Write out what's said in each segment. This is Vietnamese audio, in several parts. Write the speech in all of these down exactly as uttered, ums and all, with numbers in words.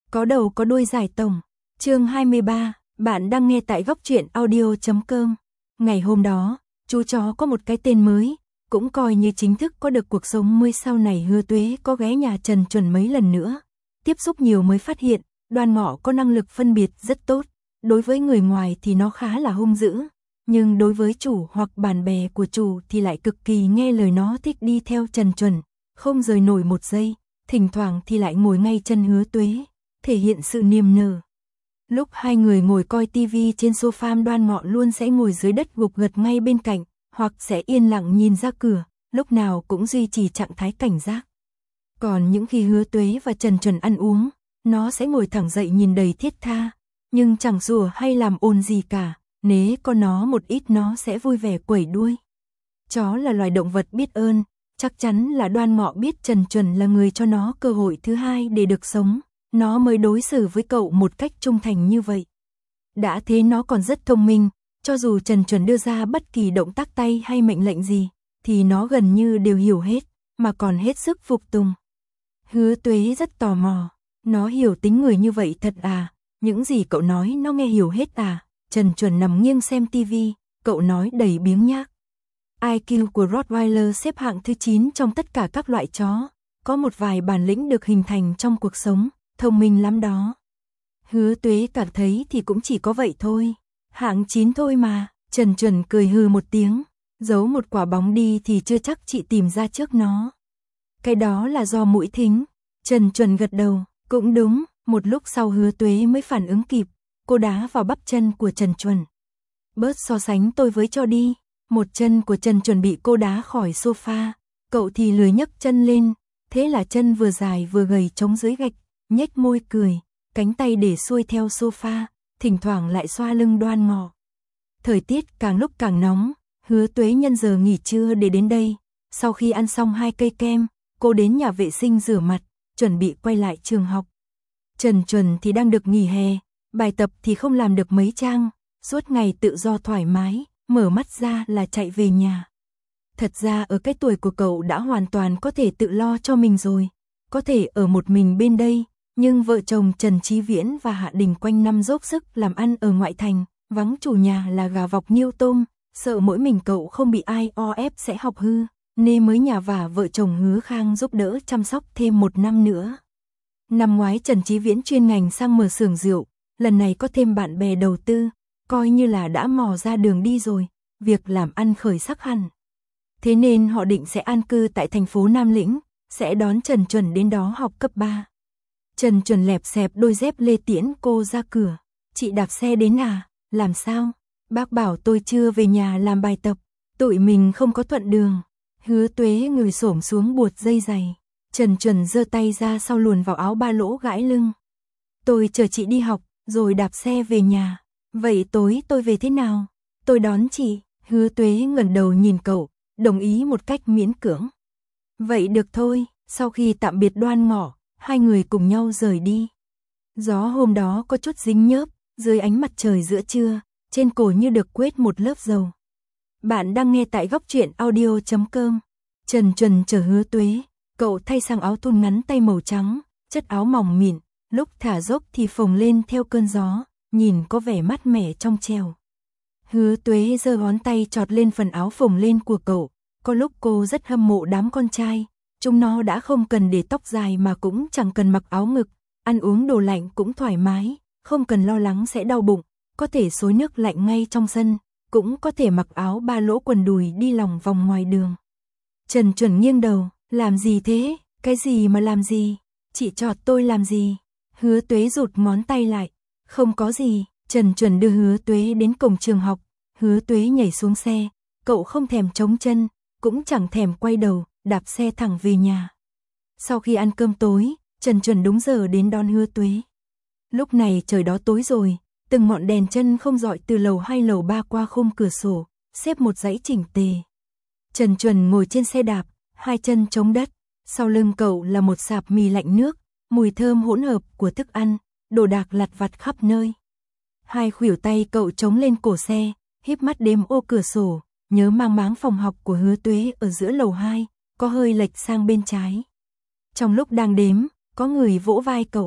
Có đầu có đuôi giải tổng. Chương hai mươi ba, bạn đang nghe tại góc truyện audio chấm com. Ngày hôm đó, chú chó có một cái tên mới, cũng coi như chính thức có được cuộc sống mới. Sau này Hứa Tuế có ghé nhà Trần Chuẩn mấy lần nữa, tiếp xúc nhiều mới phát hiện, Đoan Ngọ có năng lực phân biệt rất tốt. Đối với người ngoài thì nó khá là hung dữ, nhưng đối với chủ hoặc bạn bè của chủ thì lại cực kỳ nghe lời. Nó thích đi theo Trần Chuẩn, không rời nổi một giây, thỉnh thoảng thì lại ngồi ngay chân Hứa Tuế, thể hiện sự niềm nở. Lúc hai người ngồi coi tivi trên sofa, Đoan Ngọ luôn sẽ ngồi dưới đất gục gật ngay bên cạnh, hoặc sẽ yên lặng nhìn ra cửa, lúc nào cũng duy trì trạng thái cảnh giác. Còn những khi Hứa Tuế và Trần Chuẩn ăn uống, nó sẽ ngồi thẳng dậy nhìn đầy thiết tha, nhưng chẳng rủa hay làm ồn gì cả. Nếu có nó một ít nó sẽ vui vẻ quẩy đuôi. Chó là loài động vật biết ơn, chắc chắn là Đoan Ngọ biết Trần Chuẩn là người cho nó cơ hội thứ hai để được sống, nó mới đối xử với cậu một cách trung thành như vậy. Đã thế nó còn rất thông minh, cho dù Trần Chuẩn đưa ra bất kỳ động tác tay hay mệnh lệnh gì, thì nó gần như đều hiểu hết, mà còn hết sức phục tùng. Hứa Tuế rất tò mò, nó hiểu tính người như vậy thật à, những gì cậu nói nó nghe hiểu hết à? Trần Chuẩn nằm nghiêng xem tivi, cậu nói đầy biếng nhác. i kiu của Rottweiler xếp hạng thứ chín trong tất cả các loại chó, có một vài bản lĩnh được hình thành trong cuộc sống, thông minh lắm đó. Hứa Tuế cảm thấy thì cũng chỉ có vậy thôi, hạng chín thôi mà. Trần Chuẩn cười hừ một tiếng, giấu một quả bóng đi thì chưa chắc chị tìm ra trước nó. Cái đó là do mũi thính. Trần Chuẩn gật đầu, cũng đúng. Một lúc sau Hứa Tuế mới phản ứng kịp, cô đá vào bắp chân của Trần Chuẩn. Bớt so sánh tôi với cho đi. Một chân của Trần Chuẩn bị cô đá khỏi sofa, cậu thì lười nhấc chân lên, thế là chân vừa dài vừa gầy trống dưới gạch, nhếch môi cười, cánh tay để xuôi theo sofa, thỉnh thoảng lại xoa lưng Đoan Ngọ. Thời tiết càng lúc càng nóng, Hứa Tuế nhân giờ nghỉ trưa để đến đây. Sau khi ăn xong hai cây kem, cô đến nhà vệ sinh rửa mặt, chuẩn bị quay lại trường học. Trần Chuẩn thì đang được nghỉ hè, bài tập thì không làm được mấy trang, suốt ngày tự do thoải mái, mở mắt ra là chạy về nhà. Thật ra ở cái tuổi của cậu đã hoàn toàn có thể tự lo cho mình rồi, có thể ở một mình bên đây, nhưng vợ chồng Trần Chí Viễn và Hạ Đình quanh năm dốc sức làm ăn ở ngoại thành, vắng chủ nhà là gà vọc niêu tôm, sợ mỗi mình cậu không bị ai o ép sẽ học hư, nên mới nhà vả vợ chồng Hứa Khang giúp đỡ chăm sóc thêm một năm nữa. Năm ngoái Trần Chí Viễn chuyên ngành sang mở xưởng rượu, lần này có thêm bạn bè đầu tư, coi như là đã mò ra đường đi rồi, việc làm ăn khởi sắc hẳn. Thế nên họ định sẽ an cư tại thành phố Nam Lĩnh, sẽ đón Trần Chuẩn đến đó học cấp ba. Trần Chuẩn lẹp xẹp đôi dép lê tiễn cô ra cửa. Chị đạp xe đến à? Làm sao? Bác bảo tôi chưa về nhà làm bài tập, tụi mình không có thuận đường. Hứa Tuế người xổm xuống buột dây giày. Trần Chuẩn giơ tay ra sau luồn vào áo ba lỗ gãi lưng. Tôi chờ chị đi học, rồi đạp xe về nhà. Vậy tối tôi về thế nào? Tôi đón chị. Hứa Tuế ngẩng đầu nhìn cậu, đồng ý một cách miễn cưỡng. Vậy được thôi. Sau khi tạm biệt Đoan Ngọ, hai người cùng nhau rời đi. Gió hôm đó có chút dính nhớp, dưới ánh mặt trời giữa trưa, trên cổ như được quết một lớp dầu. Bạn đang nghe tại góc truyện audio chấm com. Trần Chuẩn chở Hứa Tuế, cậu thay sang áo thun ngắn tay màu trắng, chất áo mỏng mịn, lúc thả dốc thì phồng lên theo cơn gió, nhìn có vẻ mát mẻ trong trẻo. Hứa Tuế giơ ngón tay chọt lên phần áo phồng lên của cậu, có lúc cô rất hâm mộ đám con trai, chúng nó đã không cần để tóc dài mà cũng chẳng cần mặc áo ngực, ăn uống đồ lạnh cũng thoải mái, không cần lo lắng sẽ đau bụng, có thể xối nước lạnh ngay trong sân, cũng có thể mặc áo ba lỗ quần đùi đi lòng vòng ngoài đường. Trần Chuẩn nghiêng đầu, làm gì thế? Cái gì mà làm gì? Chị chọt tôi làm gì? Hứa Tuế rụt ngón tay lại, không có gì. Trần Chuẩn đưa Hứa Tuế đến cổng trường học, Hứa Tuế nhảy xuống xe, cậu không thèm chống chân, cũng chẳng thèm quay đầu, đạp xe thẳng về nhà. Sau khi ăn cơm tối, Trần Chuẩn đúng giờ đến đón Hứa Tuế. Lúc này trời đó tối rồi, từng ngọn đèn chân không dọi từ lầu hai lầu ba qua khung cửa sổ, xếp một dãy chỉnh tề. Trần Chuẩn ngồi trên xe đạp, hai chân chống đất, sau lưng cậu là một sạp mì lạnh nước, mùi thơm hỗn hợp của thức ăn, đồ đạc lặt vặt khắp nơi. Hai khuỷu tay cậu chống lên cổ xe, híp mắt đếm ô cửa sổ, nhớ mang máng phòng học của Hứa Tuế ở giữa lầu hai, có hơi lệch sang bên trái. Trong lúc đang đếm, có người vỗ vai cậu,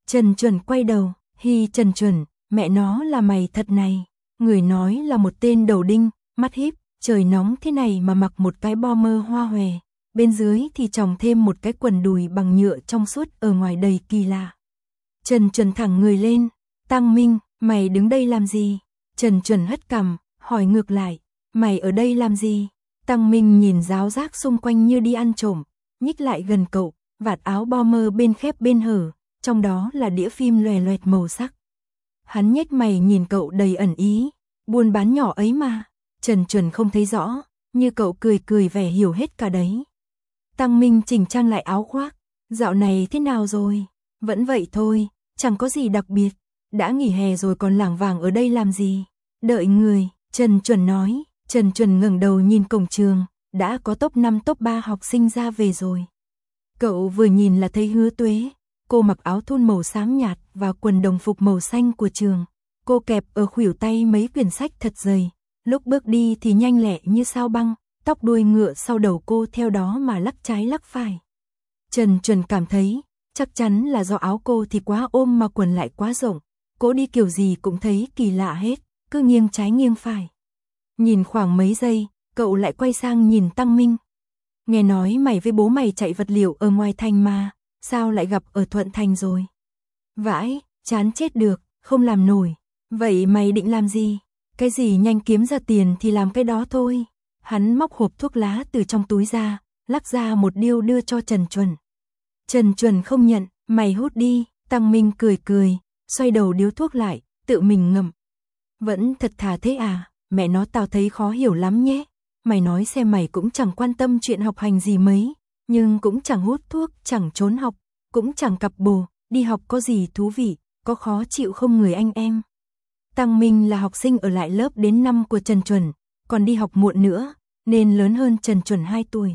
Trần Chuẩn quay đầu, hi Trần Chuẩn, mẹ nó là mày thật này. Người nói là một tên đầu đinh, mắt híp, trời nóng thế này mà mặc một cái bomber hoa hòe. Bên dưới thì tròng thêm một cái quần đùi bằng nhựa trong suốt ở ngoài đầy kỳ lạ. Trần Chuẩn thẳng người lên, Tăng Minh, mày đứng đây làm gì? Trần Chuẩn hất cằm, hỏi ngược lại, mày ở đây làm gì? Tăng Minh nhìn ráo rác xung quanh như đi ăn trộm, nhích lại gần cậu, vạt áo bomber bên khép bên hở, trong đó là đĩa phim loè loẹt màu sắc. Hắn nhếch mày nhìn cậu đầy ẩn ý, buôn bán nhỏ ấy mà. Trần Chuẩn không thấy rõ, như cậu cười cười vẻ hiểu hết cả đấy. Tăng Minh chỉnh trang lại áo khoác, dạo này thế nào rồi? Vẫn vậy thôi, chẳng có gì đặc biệt. Đã nghỉ hè rồi còn lảng vảng ở đây làm gì? Đợi người, Trần Chuẩn nói. Trần Chuẩn ngẩng đầu nhìn cổng trường, đã có top năm top ba học sinh ra về rồi. Cậu vừa nhìn là thấy Hứa Tuế, cô mặc áo thun màu xám nhạt và quần đồng phục màu xanh của trường. Cô kẹp ở khuỷu tay mấy quyển sách thật dày, lúc bước đi thì nhanh lẹ như sao băng, tóc đuôi ngựa sau đầu cô theo đó mà lắc trái lắc phải. Trần Chuẩn cảm thấy, chắc chắn là do áo cô thì quá ôm mà quần lại quá rộng, cô đi kiểu gì cũng thấy kỳ lạ hết, cứ nghiêng trái nghiêng phải. Nhìn khoảng mấy giây, cậu lại quay sang nhìn Tăng Minh. Nghe nói mày với bố mày chạy vật liệu ở ngoài thành mà, sao lại gặp ở Thuận Thành rồi? Vãi, chán chết được, không làm nổi. Vậy mày định làm gì? Cái gì nhanh kiếm ra tiền thì làm cái đó thôi. Hắn móc hộp thuốc lá từ trong túi ra, lắc ra một điêu đưa cho Trần Chuẩn. Trần Chuẩn không nhận, mày hút đi. Tăng Minh cười cười, xoay đầu điếu thuốc lại, tự mình ngậm. Vẫn thật thà thế à? Mẹ nó tao thấy khó hiểu lắm nhé. Mày nói xem mày cũng chẳng quan tâm chuyện học hành gì mấy, nhưng cũng chẳng hút thuốc, chẳng trốn học, cũng chẳng cặp bồ, đi học có gì thú vị, có khó chịu không người anh em. Tăng Minh là học sinh ở lại lớp đến năm của Trần Chuẩn, còn đi học muộn nữa, nên lớn hơn Trần Chuẩn hai tuổi.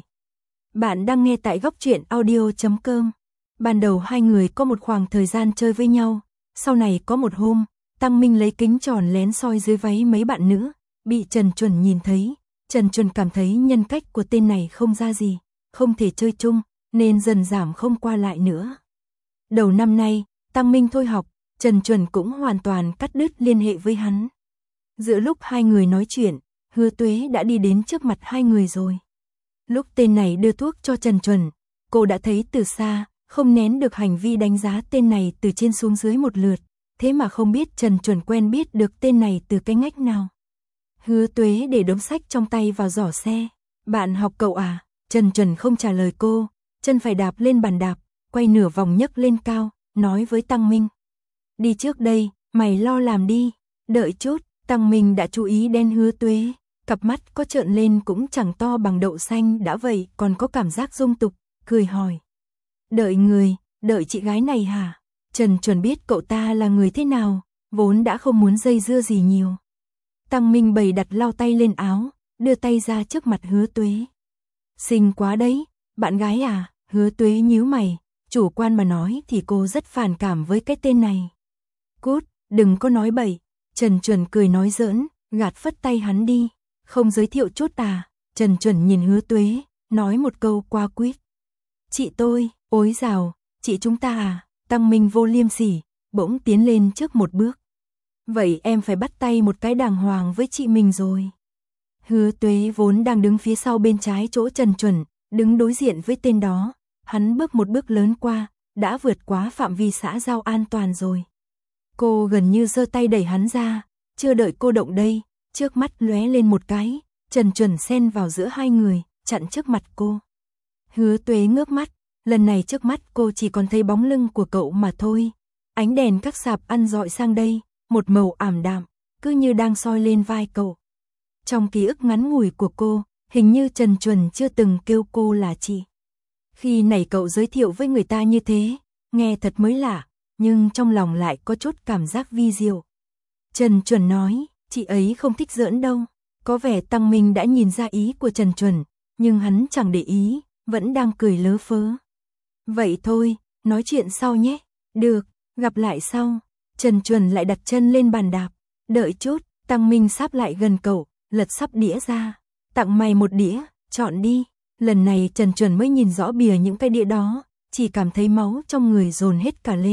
Bạn đang nghe tại góc truyện audio chấm com. Ban đầu hai người có một khoảng thời gian chơi với nhau, sau này có một hôm, Tăng Minh lấy kính tròn lén soi dưới váy mấy bạn nữ, bị Trần Chuẩn nhìn thấy. Trần Chuẩn cảm thấy nhân cách của tên này không ra gì, không thể chơi chung, nên dần giảm không qua lại nữa. Đầu năm nay, Tăng Minh thôi học, Trần Chuẩn cũng hoàn toàn cắt đứt liên hệ với hắn. Giữa lúc hai người nói chuyện, Hứa Tuế đã đi đến trước mặt hai người rồi. Lúc tên này đưa thuốc cho Trần Chuẩn, cô đã thấy từ xa, không nén được hành vi đánh giá tên này từ trên xuống dưới một lượt, thế mà không biết Trần Chuẩn quen biết được tên này từ cái ngách nào. Hứa Tuế để đống sách trong tay vào giỏ xe. Bạn học cậu à? Trần Chuẩn không trả lời cô, chân phải đạp lên bàn đạp, quay nửa vòng nhấc lên cao, nói với Tăng Minh. Đi trước đây, mày lo làm đi, đợi chút. Tăng Minh đã chú ý đến Hứa Tuế, cặp mắt có trợn lên cũng chẳng to bằng đậu xanh đã vậy còn có cảm giác dung tục, cười hỏi. Đợi người, đợi chị gái này hả? Trần Chuẩn biết cậu ta là người thế nào, vốn đã không muốn dây dưa gì nhiều. Tăng Minh bày đặt lau tay lên áo, đưa tay ra trước mặt Hứa Tuế. Xinh quá đấy, bạn gái à? Hứa Tuế nhíu mày, chủ quan mà nói thì cô rất phản cảm với cái tên này. Cút, đừng có nói bậy. Trần Chuẩn cười nói giỡn, gạt phất tay hắn đi. Không giới thiệu chút à? Trần Chuẩn nhìn Hứa Tuế, nói một câu qua quýt. Chị tôi, ối dào, chị chúng ta à? Tăng Minh vô liêm sỉ, bỗng tiến lên trước một bước. Vậy em phải bắt tay một cái đàng hoàng với chị mình rồi. Hứa Tuế vốn đang đứng phía sau bên trái chỗ Trần Chuẩn, đứng đối diện với tên đó. Hắn bước một bước lớn qua, đã vượt quá phạm vi xã giao an toàn rồi. Cô gần như giơ tay đẩy hắn ra, chưa đợi cô động đây, trước mắt lóe lên một cái, Trần Chuẩn xen vào giữa hai người, chặn trước mặt cô. Hứa Tuế ngước mắt, lần này trước mắt cô chỉ còn thấy bóng lưng của cậu mà thôi. Ánh đèn các sạp ăn dọi sang đây, một màu ảm đạm, cứ như đang soi lên vai cậu. Trong ký ức ngắn ngủi của cô, hình như Trần Chuẩn chưa từng kêu cô là chị. Khi này cậu giới thiệu với người ta như thế, nghe thật mới lạ, nhưng trong lòng lại có chút cảm giác vi diệu. Trần Chuẩn nói, chị ấy không thích giỡn đâu. Có vẻ Tăng Minh đã nhìn ra ý của Trần Chuẩn, nhưng hắn chẳng để ý, vẫn đang cười lớ phớ. Vậy thôi, nói chuyện sau nhé. Được, gặp lại sau. Trần Chuẩn lại đặt chân lên bàn đạp. Đợi chút, Tăng Minh sáp lại gần cậu, lật sắp đĩa ra. Tặng mày một đĩa, chọn đi. Lần này Trần Chuẩn mới nhìn rõ bìa những cái đĩa đó, chỉ cảm thấy máu trong người dồn hết cả lên.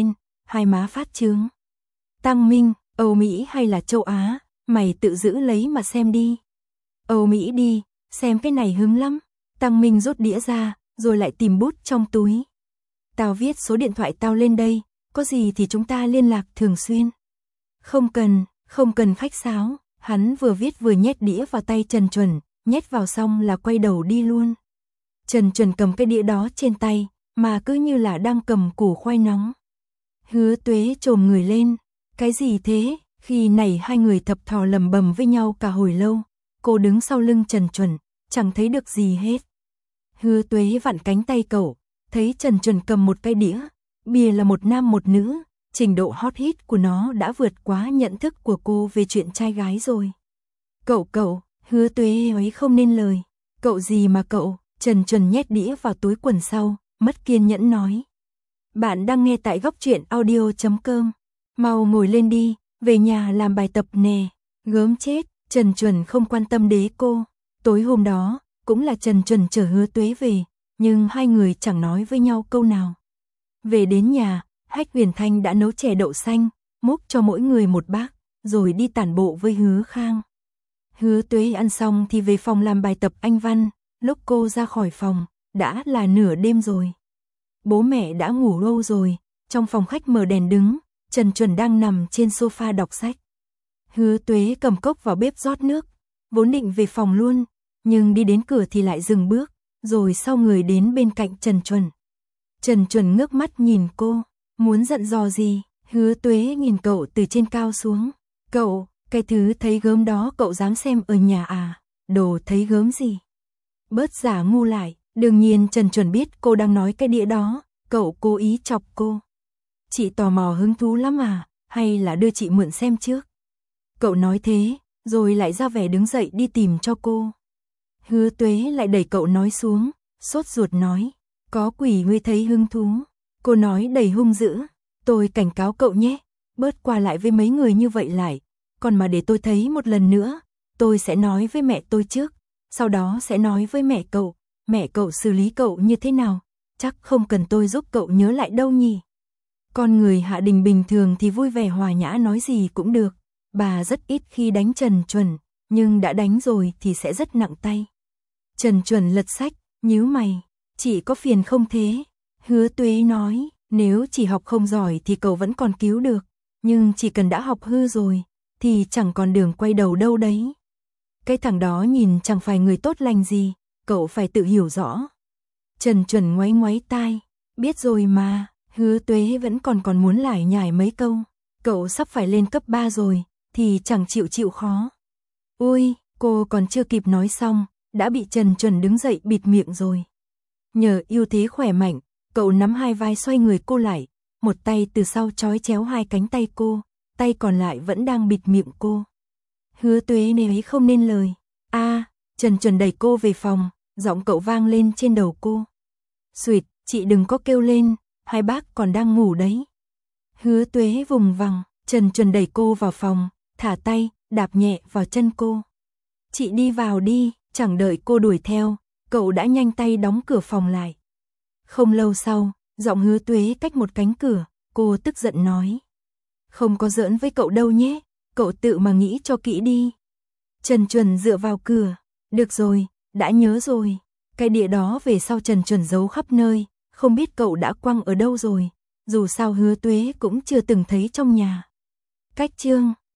hai má phát trướng. Tăng Minh, Âu Mỹ hay là châu Á, mày tự giữ lấy mà xem đi. Âu Mỹ đi, xem cái này hứng lắm. Tăng Minh rút đĩa ra, rồi lại tìm bút trong túi. Tao viết số điện thoại tao lên đây, có gì thì chúng ta liên lạc thường xuyên. Không cần, không cần khách sáo, hắn vừa viết vừa nhét đĩa vào tay Trần Chuẩn, nhét vào xong là quay đầu đi luôn. Trần Chuẩn cầm cái đĩa đó trên tay, mà cứ như là đang cầm củ khoai nóng. Hứa Tuế chồm người lên, cái gì thế? Khi này hai người thập thò lầm bầm với nhau cả hồi lâu, cô đứng sau lưng Trần Chuẩn, chẳng thấy được gì hết. Hứa Tuế vặn cánh tay cậu, thấy Trần Chuẩn cầm một cái đĩa, bìa là một nam một nữ, trình độ hot hit của nó đã vượt quá nhận thức của cô về chuyện trai gái rồi. Cậu cậu, Hứa Tuế ấy không nên lời. Cậu gì mà cậu? Trần Chuẩn nhét đĩa vào túi quần sau, mất kiên nhẫn nói. Bạn đang nghe tại góc truyện audio chấm com. Mau ngồi lên đi, về nhà làm bài tập nè. Gớm chết, Trần Chuẩn không quan tâm đế cô. Tối hôm đó, cũng là Trần Chuẩn chở Hứa Tuế về, nhưng hai người chẳng nói với nhau câu nào. Về đến nhà, Hách Huyền Thanh đã nấu chè đậu xanh, múc cho mỗi người một bát, rồi đi tản bộ với Hứa Khang. Hứa Tuế ăn xong thì về phòng làm bài tập Anh văn, lúc cô ra khỏi phòng, đã là nửa đêm rồi. Bố mẹ đã ngủ lâu rồi, trong phòng khách mở đèn đứng, Trần Chuẩn đang nằm trên sofa đọc sách. Hứa Tuế cầm cốc vào bếp rót nước, vốn định về phòng luôn, nhưng đi đến cửa thì lại dừng bước, rồi sau người đến bên cạnh Trần Chuẩn. Trần Chuẩn ngước mắt nhìn cô, muốn dặn dò gì? Hứa Tuế nhìn cậu từ trên cao xuống. Cậu, cái thứ thấy gớm đó cậu dám xem ở nhà à? Đồ thấy gớm gì? Bớt giả ngu lại, đương nhiên Trần Chuẩn biết cô đang nói cái đĩa đó, cậu cố ý chọc cô. Chị tò mò hứng thú lắm à, hay là đưa chị mượn xem trước? Cậu nói thế, rồi lại ra vẻ đứng dậy đi tìm cho cô. Hứa Tuế lại đẩy cậu nói xuống, sốt ruột nói, có quỷ ngươi thấy hứng thú. Cô nói đầy hung dữ, tôi cảnh cáo cậu nhé, bớt qua lại với mấy người như vậy lại, còn mà để tôi thấy một lần nữa, tôi sẽ nói với mẹ tôi trước, sau đó sẽ nói với mẹ cậu, mẹ cậu xử lý cậu như thế nào, chắc không cần tôi giúp cậu nhớ lại đâu nhỉ. Con người Hạ Đình bình thường thì vui vẻ hòa nhã nói gì cũng được, bà rất ít khi đánh Trần Chuẩn, nhưng đã đánh rồi thì sẽ rất nặng tay. Trần Chuẩn lật sách, nhíu mày, chỉ có phiền không thế? Hứa Tuế nói, nếu chỉ học không giỏi thì cậu vẫn còn cứu được, nhưng chỉ cần đã học hư rồi, thì chẳng còn đường quay đầu đâu đấy. Cái thằng đó nhìn chẳng phải người tốt lành gì, cậu phải tự hiểu rõ. Trần Chuẩn ngoáy ngoáy tai, biết rồi mà. Hứa Tuế vẫn còn còn muốn lải nhải mấy câu, cậu sắp phải lên cấp ba rồi, thì chẳng chịu chịu khó. Ôi, cô còn chưa kịp nói xong, đã bị Trần Chuẩn đứng dậy bịt miệng rồi. Nhờ ưu thế khỏe mạnh, cậu nắm hai vai xoay người cô lại, một tay từ sau trói chéo hai cánh tay cô, tay còn lại vẫn đang bịt miệng cô. Hứa Tuế này ấy không nên lời. A, à, Trần Chuẩn đẩy cô về phòng, giọng cậu vang lên trên đầu cô. Xuyệt, chị đừng có kêu lên, hai bác còn đang ngủ đấy. Hứa Tuế vùng vằng, Trần Chuẩn đẩy cô vào phòng, thả tay, đạp nhẹ vào chân cô. Chị đi vào đi, chẳng đợi cô đuổi theo, cậu đã nhanh tay đóng cửa phòng lại. Không lâu sau, giọng Hứa Tuế cách một cánh cửa, cô tức giận nói. Không có giỡn với cậu đâu nhé, cậu tự mà nghĩ cho kỹ đi. Trần Chuẩn dựa vào cửa, được rồi, đã nhớ rồi. Cái đĩa đó về sau Trần Chuẩn giấu khắp nơi, không biết cậu đã quăng ở đâu rồi, dù sao Hứa Tuế cũng chưa từng thấy trong nhà. Cách chương